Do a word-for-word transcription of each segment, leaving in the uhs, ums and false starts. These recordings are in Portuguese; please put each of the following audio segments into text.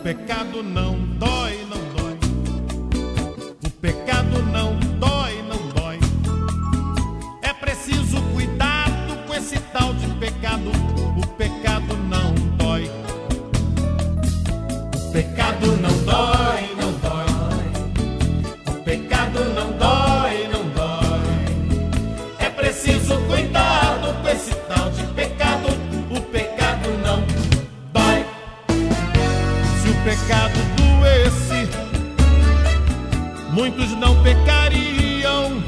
pecado não dói, não dói. O pecado não dói, não dói. É preciso cuidado com esse tal de pecado. O pecado não dói. O pecado não dói, não dói. O pecado não dói, não dói. É preciso cuidado com esse tal de pecado. O pecado não dói. Se o pecado doesse, muitos não pecariam,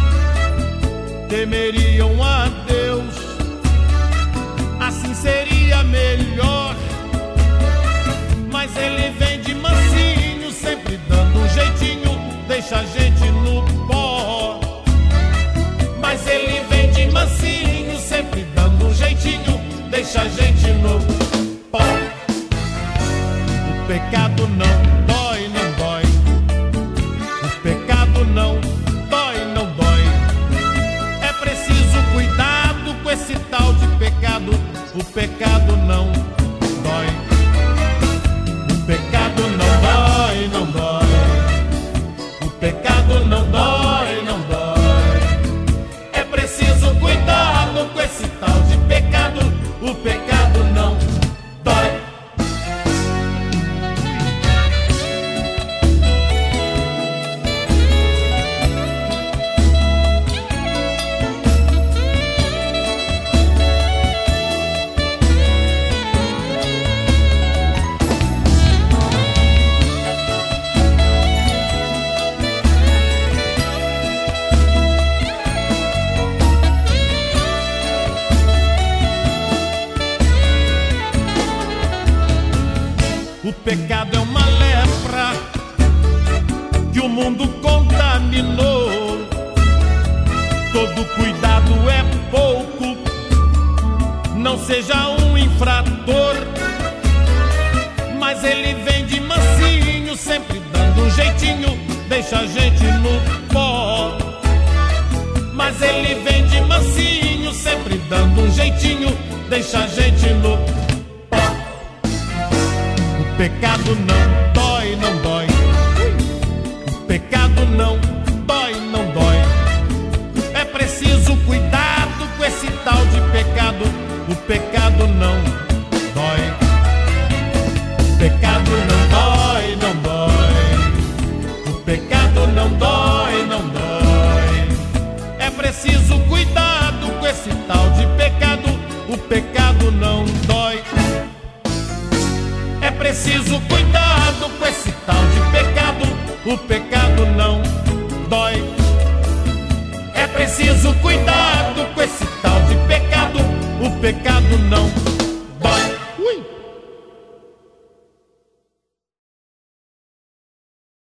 temeriam a Deus. Assim seria melhor. Mas ele vem de mansinho, sempre dando um jeitinho, deixa a gente no pó. Mas ele vem de mansinho, sempre dando um jeitinho, deixa a gente no pó. O pecado não dói, não dói. O pecado não dói, não dói. É preciso cuidado com esse tal de pecado. O pecado não dói. O pecado não dói, não dói. O pecado não dói, não dói. É preciso cuidado com esse tal de pecado. O pecado não dói. O pecado é uma lepra que o mundo contaminou. Todo cuidado é pouco, não seja um infrator. Mas ele vem de mansinho, sempre dando um jeitinho, deixa a gente no pó. Mas ele vem de mansinho, sempre dando um jeitinho, deixa a gente no pó. O pecado não dói, não dói. O pecado não dói, não dói. É preciso cuidado com esse tal de pecado. O pecado não dói. O pecado não dói, não dói. O pecado não dói, não dói. É preciso cuidado com esse tal de pecado. O pecado não dói. É preciso cuidado com esse tal de pecado. O pecado não dói. É preciso cuidado com esse tal de pecado. O pecado não